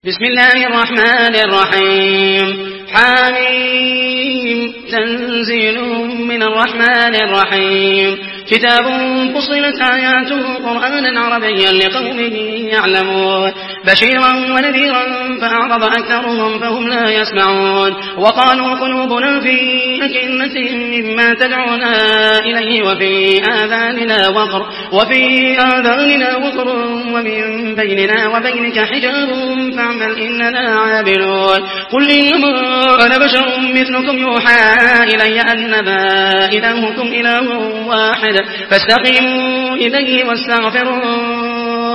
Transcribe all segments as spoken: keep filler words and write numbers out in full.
بسم الله الرحمن الرحيم حميم تنزيل من الرحمن الرحيم كتاب فصلت آياته قرآنا عربيا لقوم يعلمون بشيرا ونذيرا فأعرض أكثرهم فهم لا يسمعون وقالوا قلوبنا في أكنة مما تدعونا إليه وفي آذاننا وقر وفي آذاننا وقر ومن بيننا وبينك حجاب فاعمل إننا عاملون قل إنما أنا بشر مثلكم يوحى إلي أنما إلهكم إله واحد فاستقيموا إليه واستغفروه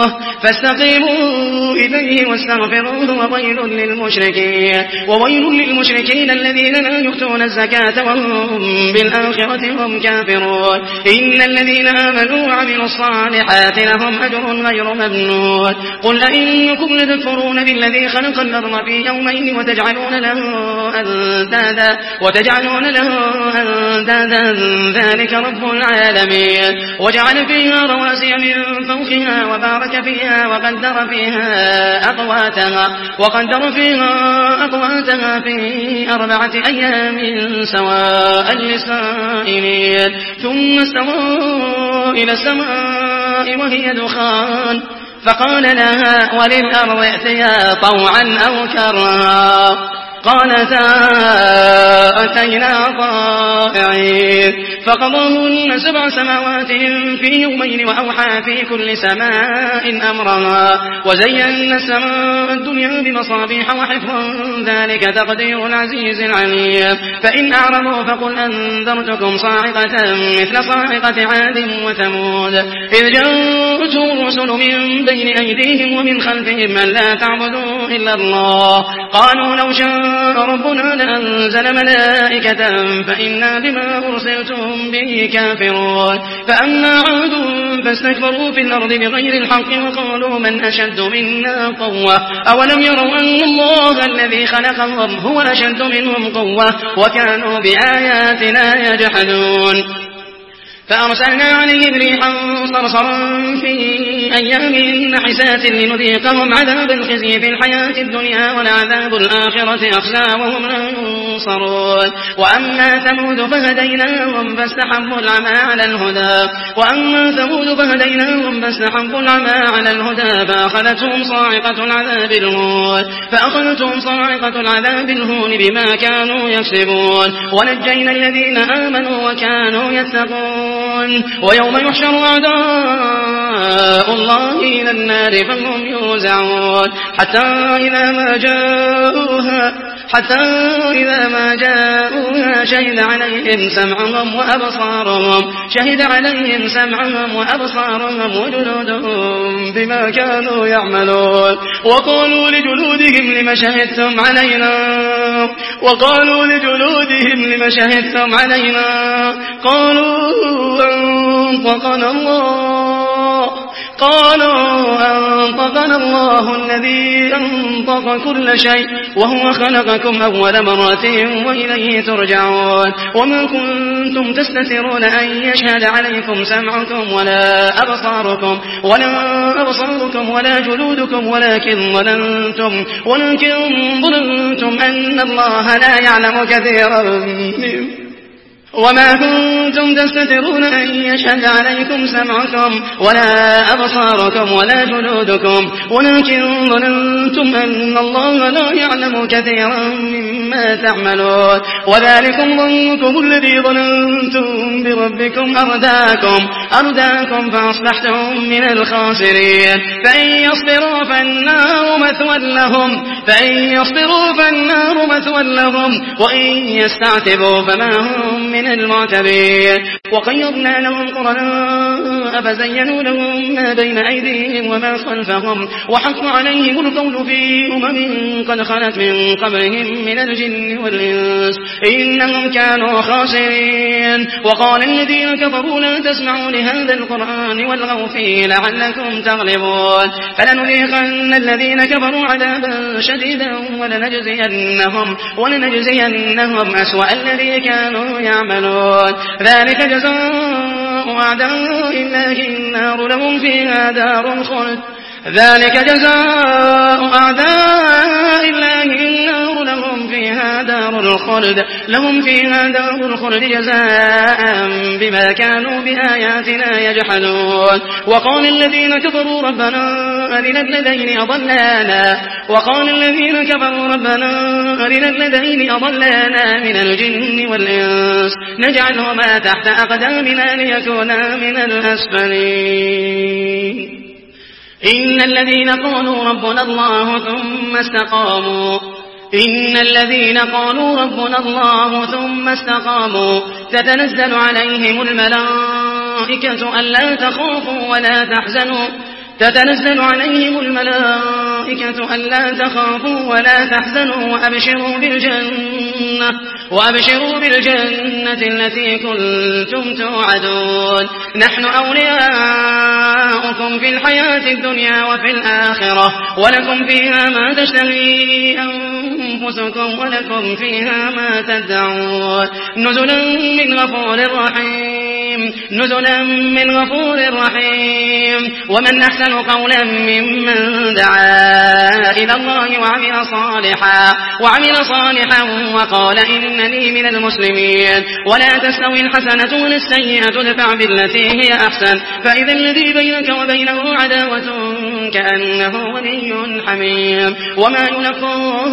فاستقيموا إليه واستغفروه وويل للمشركين وويل للمشركين الذين لا يؤتون الزكاة وهم بالآخرة هم كافرون إن الذين آمنوا وعملوا الصالحات لهم أجر غير ممنون قل أئنكم لتكفرون بالذي خلق الأرض في يومين وتجعلون له أندادا وتجعلون له أندادا ذلك رب العالمين وجعل فيها رواسي من فوقها وبارك فيها وقدر فيها أقواتها وقدر فيها أقواتها في أربعة أيام سواء للسائلين ثم استوى إلى السماء وهي دخان فقال لها وللأرض ائتيا طوعا أو كرها قالتا أتينا طائعين فقضاهن سبع سماوات في يومين وأوحى في كل سماء أمرها وزينا السماء الدنيا بمصابيح وحفظا ذلك تقدير العزيز العليم فإن أعرضوا فقل أنذرتكم صاعقة مثل صاعقة عاد وثمود إذ جاءتهم الرسل من بين أيديهم ومن خلفهم أن لا تعبدوا إلا الله قالوا لو شاء ربنا لأنزل ملائكة فإنا بما أرسلتم به كافرون فأما عاد فاستكبروا في الأرض بغير الحق وقالوا من أشد منا قوة أولم يروا أن الله الذي خلقهم هو أشد منهم قوة وكانوا بآياتنا يجحدون فأرسلنا عليهم ريحا صرصرا في أيام نحسات لنذيقهم عذاب الخزي في الحياة الدنيا ولعذاب الآخرة أخزى وهم لا ينصرون وأما ثمود فهديناهم فاستحبوا العمى على الهدى وأما ثمود فهديناهم فاستحبوا العمى على الهدى فأخذتهم صاعقة العذاب الهون فأخذتهم صاعقة العذاب الهون بما كانوا يكسبون ونجينا الذين آمنوا وكانوا يتقون ويوم يحشر أعداء الله إلى النار فهم يوزعون حتى إذا ما جاءوها حتى إذا ما جاءوها شهد عليهم سمعهم وأبصارهم شهد عليهم سمعهم وأبصارهم وجلودهم بما كانوا يعملون وقالوا لجلودهم لم شهدتم علينا وقالوا لجلودهم لم شهدتم علينا قالوا أنطقنا الله قالوا أنطقنا الله الذي أنطق كل شيء وهو خلقكم أول مرة وإليه ترجعون وما كنتم تستترون أن يشهد عليكم سمعكم ولا أبصاركم ولا أبصاركم ولا جلودكم ولكن ظننتم ولكن ظننتم أن الله لا يعلم كثيرا منه وما كنتم تستترون أن يشهد عليكم سمعكم ولا أبصاركم ولا جلودكم ولكن ظننتم أن الله لا يعلم كثيرا مما تعملون وذلكم ظنكم الذي ظننتم بربكم أرداكم أرداكم فأصبحتم من الخاسرين فإن يصبروا فالنار مثوى لهم فإن يصبروا فالنار مثوى لهم وإن يستعتبوا فما هم من المعتبين وقيضنا لهم قرناء فزينوا لهم ما بين أيديهم وما خلفهم وحق عليهم القول في أمم قد خلت من قبلهم من الجن والإنس إنهم كانوا خاسرين وقال الذين كفروا لا تسمعوا لهذا القرآن والغوا فيه لعلكم تغلبون فلنذيقن الذين كفروا عذابا شديدا ولنجزينهم ولنجزينهم أسوأ الذي كانوا يعملون ذلك جزاء أعداء الله النار لهم فيها دار الخلد ذلك جزاء أعداء الله النار لهم فيها دار الخلد لهم فيها دار الخلد جزاء بما كانوا بآياتنا يجحدون وقال الذين كفروا ربنا أرنا الذين أضلانا وقال الذين كفروا ربنا أرنا الذين أضلانا من الجن والإنس نجعلهما تحت أقدامنا ليكونا من الأسفلين إن الذين قالوا ربنا الله ثم استقاموا إن الذين قالوا ربنا الله ثم استقاموا تتنزل عليهم الملائكة ألا تخافوا ولا تحزنوا تتنزل عليهم الملائكة ألا تخافوا ولا تحزنوا وأبشروا بالجنة وأبشروا بالجنة التي كنتم توعدون نحن أولياؤكم في الحياة الدنيا وفي الآخرة ولكم فيها ما تشتهي أنفسكم ولكم فيها ما تدعون نزلا من غفور رحيم نزلا من غفور رحيم ومن أحسن قولا ممن دعا إلى الله وعمل صالحا وعمل صالحا وقال إنني من المسلمين ولا تستوي الحسنة ولا السيئة ادفع بالتي هي أحسن فإذا الذي بينك وبينه عداوة كأنه ولي حميم وما يلقاه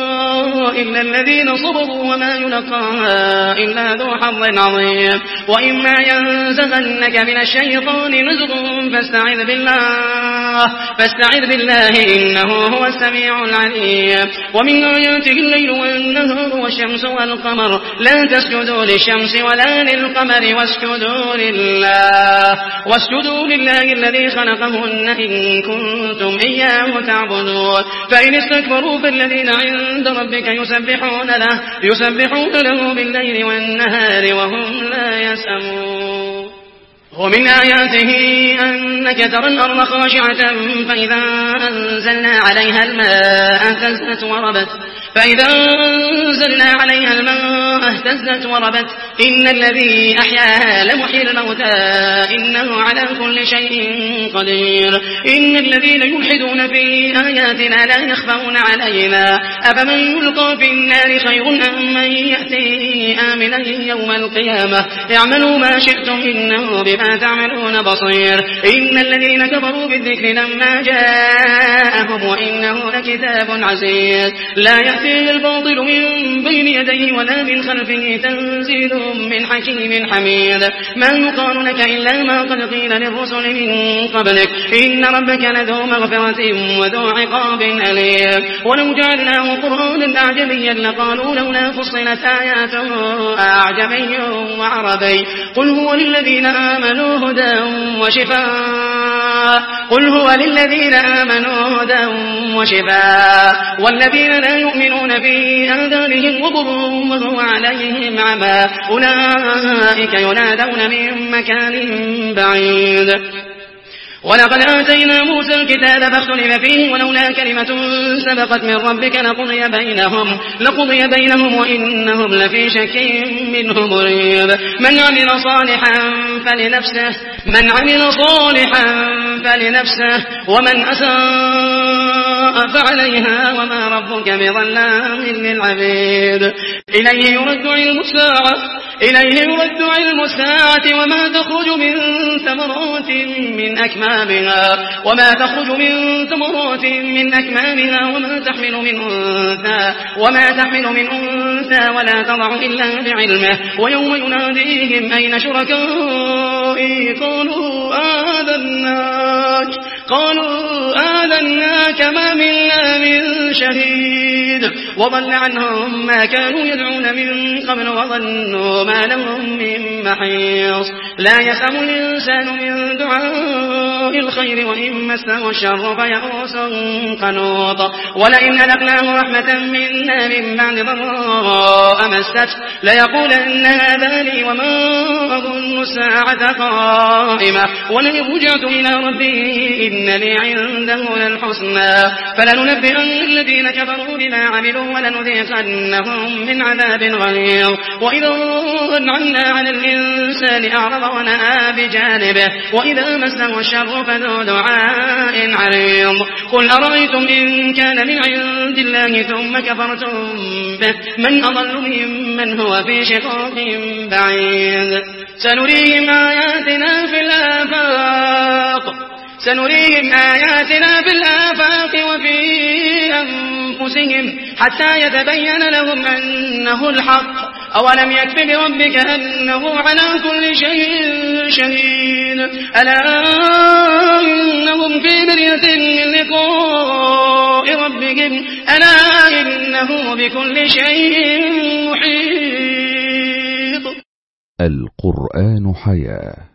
إلا الذين صبروا وما يلقاها إلا ذو حظ عظيم وإما ينزغنك من الشيطان نزغ فاستعذ بالله فاستعذ بالله إنه هو السميع العليم ومن آياته الليل والنهار والشمس والقمر لا تسجدوا للشمس ولا للقمر واسجدوا لله واسجدوا لله الذي خلقهن إن كنتم إياه تعبدون فإن استكبروا فالذين عند ربك يسبحون له يسبحون له بالليل والنهار وهم لا يسأمون ومن آياته أنك ترى الأرض خاشعة فإذا أنزلنا عليها الماء اهتزت وربت فإذا أنزلنا عليها الماء اهتزت وربت إن الذي أحياها لمحيي الموتى إنه على كل شيء قدير إن الذين يلحدون في آياتنا لا يخفون علينا أفمن يلقى في النار خير أم من يأتي آمنا يوم القيامة اعملوا ما شئتم إنه بما تعملون بصير إن الذين كفروا بالذكر لما جاءهم وإنه لكتاب عزيز لا يأتيه الباطل من بين يديه ولا من خلفه تنزيل من حكيم حميد ما يقال لك إلا ما قد قيل للرسل من قبلك إن ربك لذو مغفرة وذو عقاب أليم ولو جعلناه قرآنا أعجميا لقالوا لولا فصلت آياته أعجمي وعربي قل هو للذين آمنوا هدى وشفاء قل هو للذين آمنوا هدى وشفاء والذين لا يؤمنون في آذانهم وقر وهو عليهم عمى أولئك ينادون من مكان بعيد ولقد آتينا موسى الكتاب فاختلف فيه ولولا كلمة سبقت من ربك لقضي بينهم لقضي بينهم وإنهم لفي شك منه مريب من عمل صالحا فلنفسه من عمل صالحا فلنفسه ومن أساء فعليها وما ربك بظلام للعبيد إليه يرد علم الساعة إليه يرد علم الساعة وما تخرج من ثمرات من أكمامها وما تخرج من ثمرات من أكمامها وما تحمل من أنثى وما تحمل من أنثى ولا تضع إلا بعلمه ويوم يناديهم أين شركائي قالوا آذناك قالوا آذناك ما منا من شهيد وضل عنهم ما كانوا يدعون من قبل وظنوا ما لهم من محيص لا يسأم الإنسان من دعاء الخير وإن مسه الشر فيئوس قنوط ولئن أذقناه رحمة منا من بعد ضراء مسته ليقولن هذا لي وما أظن الساعة قائمة ولئن رجعت إلى ربي إن لي عنده للحسنى فلننبئن الذين كفروا بما عملوا ولنذيقنهم من عذاب غليظ وإذا أنعمنا على الإنسان أعرض ونأى بجانبه وإذا مسه الشر فذو دعاء عريض قل أرأيتم إن كان من عند الله ثم كفرتم به من أضل ممن هو في شقاق بعيد سنريهم آياتنا في الآفاق سنريهم آياتنا في الآفاق وفي أنفسهم حتى يتبين لهم أنه الحق أولم يكف بربك أنه على كل شيء شهيد ألا إنهم في مرية من لقاء ربهم ألا إنه بكل شيء محيط. القرآن حياة.